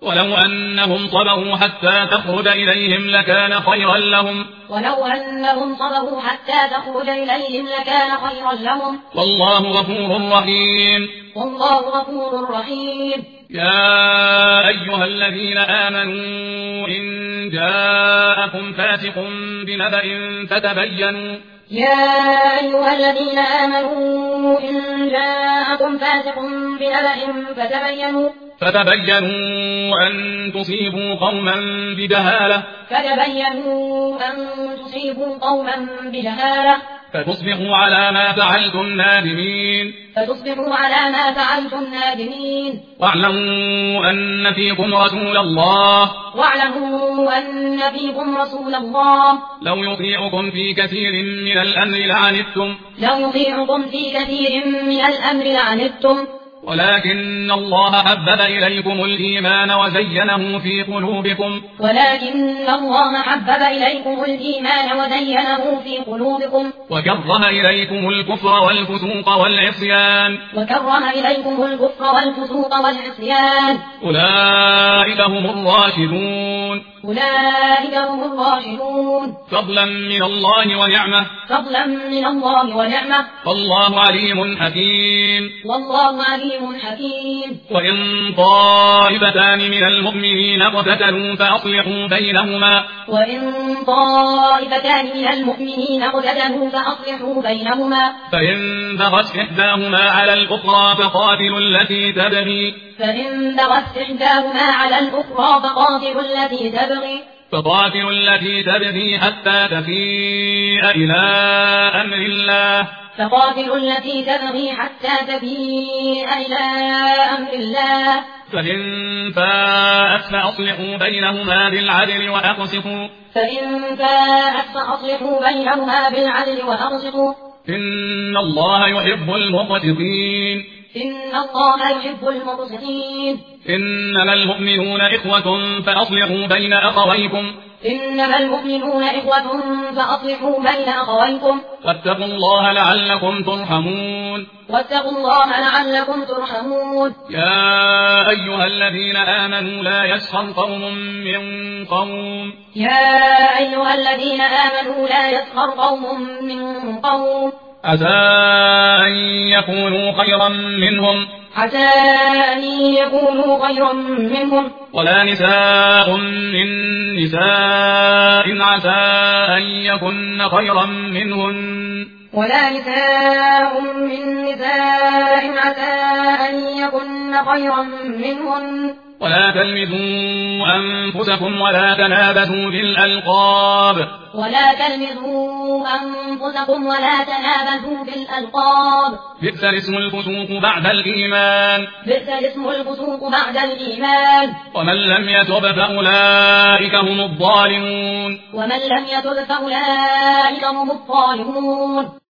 ولو أنهم صبروا حتى تخرج إليهم لكان خيرا لهم والله غفور رحيم يا أيها الذين آمنوا إن جاءكم فاسق بنبأ فتبينوا أن تصيبوا قوما بجهالة فتصبحوا على ما فعلتم نادمين واعلموا أن فيكم رسول الله لو يطيعكم في كثير من الأمر لعنتم ولكن الله حبب إليكم الإيمان وزينه في قلوبكم وكره إليكم الكفر والفسوق والعصيان أولئك هم الراشدون فضلا من الله ونعمة والله عليم حكيم وإن طائفتان من المؤمنين اقتتلوا فأصلحوا بينهما فإن بغت إحداهما على الأخرى فقاتلوا التي تبغي حتى تفيء إلى أمر الله فإن فاءت فأصلحوا بينهما بالعدل وأقسطوا إن الله يحب المقسطين إنما المؤمنون إخوة فأصلحوا بين أخويكم واتقوا الله لعلكم ترحمون يا أيها الذين آمنوا لا يسخر قوم من قوم عسى أن يكونوا خيرا منهم ولا نساء من نساء عسى أن يكن خيرا منهن ولا تلمزوا أنفسكم ولا تنابزوا بالألقاب بئس الاسم الفسوق بعد الإيمان ومن لم يتب فأولئك هم الظالمون